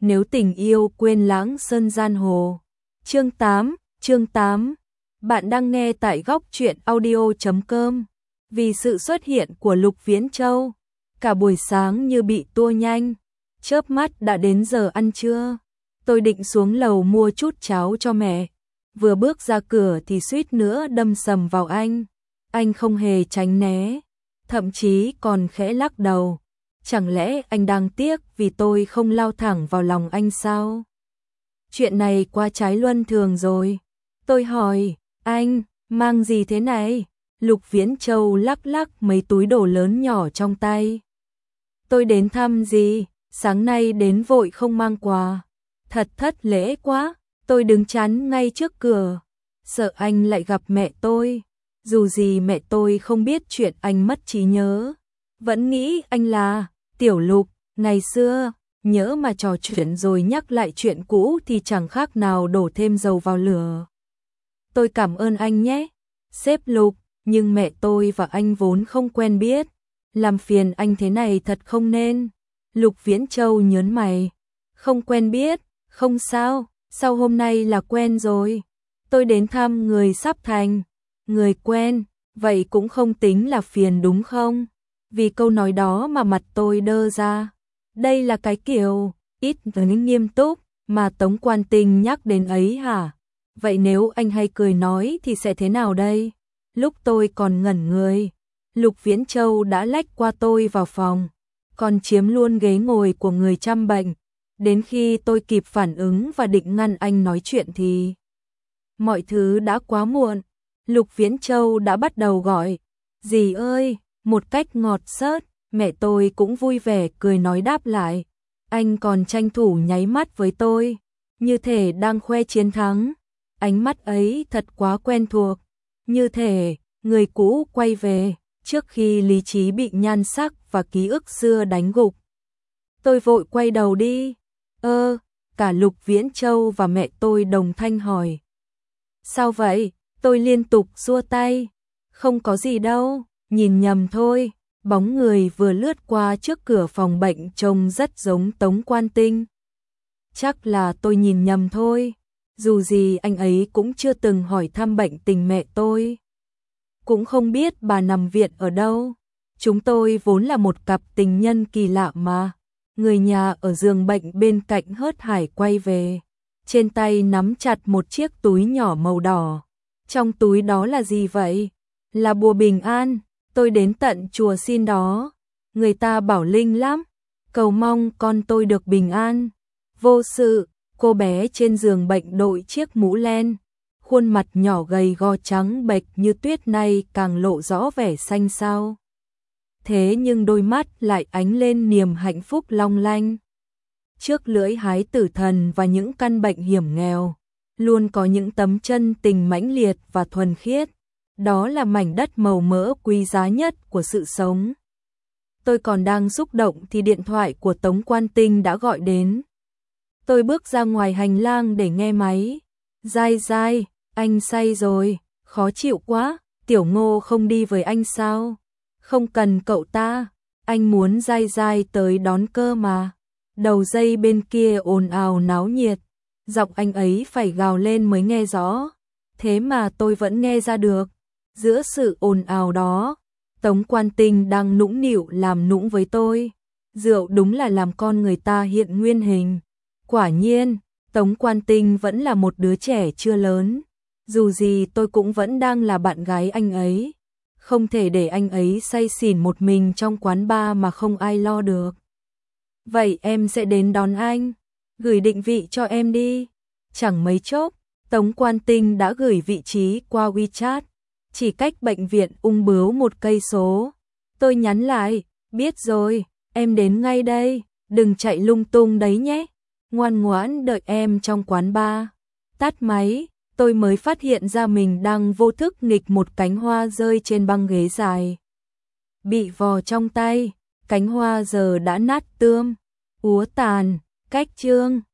nếu tình yêu quên lãng sơn gian hồ. Chương 8. Bạn đang nghe tại góc truyện audio.com. Vì sự xuất hiện của Lục Viễn Châu, cả buổi sáng như bị tua nhanh, chớp mắt đã đến giờ ăn trưa. Tôi định xuống lầu mua chút cháo cho mẹ, vừa bước ra cửa thì suýt nữa đâm sầm vào anh. Anh không hề tránh né, thậm chí còn khẽ lắc đầu. Chẳng lẽ anh đang tiếc vì tôi không lao thẳng vào lòng anh sao? Chuyện này quá trái luân thường rồi. Tôi hỏi, anh, mang gì thế này? Lục Viễn Châu lắc lắc mấy túi đồ lớn nhỏ trong tay. Tôi đến thăm gì? Sáng nay đến vội không mang quà. Thật thất lễ quá. Tôi đứng chắn ngay trước cửa, sợ anh lại gặp mẹ tôi. Dù gì mẹ tôi không biết chuyện anh mất trí nhớ, vẫn nghĩ anh là Tiểu Lục. Ngày xưa, nhớ mà trò chuyện rồi nhắc lại chuyện cũ thì chẳng khác nào đổ thêm dầu vào lửa. Tôi cảm ơn anh nhé, sếp Lục, nhưng mẹ tôi và anh vốn không quen biết. Làm phiền anh thế này thật không nên. Lục Viễn Châu nhớn mày. Không quen biết, không sao, sau hôm nay là quen rồi. Tôi đến thăm người sắp thành người quen, vậy cũng không tính là phiền đúng không? Vì câu nói đó mà mặt tôi đơ ra. Đây là cái kiểu ít nghiêm túc mà Tống Quan Tinh nhắc đến ấy hả? Vậy nếu anh hay cười nói thì sẽ thế nào đây? Lúc tôi còn ngẩn người, Lục Viễn Châu đã lách qua tôi vào phòng, còn chiếm luôn ghế ngồi của người chăm bệnh. Đến khi tôi kịp phản ứng và định ngăn anh nói chuyện thì mọi thứ đã quá muộn. Lục Viễn Châu đã bắt đầu gọi, dì ơi, một cách ngọt xớt. Mẹ tôi cũng vui vẻ cười nói đáp lại. Anh còn tranh thủ nháy mắt với tôi, như thể đang khoe chiến thắng. Ánh mắt ấy thật quá quen thuộc, như thể người cũ quay về trước khi lý trí bị nhan sắc và ký ức xưa đánh gục. Tôi vội quay đầu đi. Cả Lục Viễn Châu và mẹ tôi đồng thanh hỏi. Sao vậy? Tôi liên tục xua tay. Không có gì đâu, nhìn nhầm thôi. Bóng người vừa lướt qua trước cửa phòng bệnh trông rất giống Tống Quan Tinh. Chắc là tôi nhìn nhầm thôi. Dù gì anh ấy cũng chưa từng hỏi thăm bệnh tình mẹ tôi. Cũng không biết bà nằm viện ở đâu. Chúng tôi vốn là một cặp tình nhân kỳ lạ mà. Người nhà ở giường bệnh bên cạnh hớt hải quay về. Trên tay nắm chặt một chiếc túi nhỏ màu đỏ. Trong túi đó là gì vậy? Là bùa bình an. Tôi đến tận chùa xin đó. Người ta bảo linh lắm. Cầu mong con tôi được bình an, vô sự. Cô bé trên giường bệnh đội chiếc mũ len. Khuôn mặt nhỏ gầy gò trắng bệch như tuyết này càng lộ rõ vẻ xanh xao. Thế nhưng đôi mắt lại ánh lên niềm hạnh phúc long lanh. Trước lưỡi hái tử thần và những căn bệnh hiểm nghèo, luôn có những tấm chân tình mãnh liệt và thuần khiết. Đó là mảnh đất màu mỡ quý giá nhất của sự sống. Tôi còn đang xúc động thì điện thoại của Tống Quan Tinh đã gọi đến. Tôi bước ra ngoài hành lang để nghe máy. Dai dai, anh say rồi, khó chịu quá. Tiểu Ngô không đi với anh sao? Không cần cậu ta, anh muốn dai dai tới đón cơ mà. Đầu dây bên kia ồn ào náo nhiệt, giọng anh ấy phải gào lên mới nghe rõ. Thế mà tôi vẫn nghe ra được. Giữa sự ồn ào đó, Tống Quan Tinh đang nũng nịu làm nũng với tôi. Rượu đúng là làm con người ta hiện nguyên hình. Quả nhiên, Tống Quan Tinh vẫn là một đứa trẻ chưa lớn. Dù gì tôi cũng vẫn đang là bạn gái anh ấy. Không thể để anh ấy say xỉn một mình trong quán bar mà không ai lo được. Vậy em sẽ đến đón anh. Gửi định vị cho em đi. Chẳng mấy chốc, Tống Quan Tinh đã gửi vị trí qua WeChat. Chỉ cách bệnh viện Ung Bướu 1 cây số. Tôi nhắn lại, biết rồi, em đến ngay đây, đừng chạy lung tung đấy nhé. Ngoan ngoãn đợi em trong quán bar. Tắt máy, tôi mới phát hiện ra mình đang vô thức nghịch một cánh hoa rơi trên băng ghế dài. Bị vò trong tay, cánh hoa giờ đã nát tươm, úa tàn. Cách chương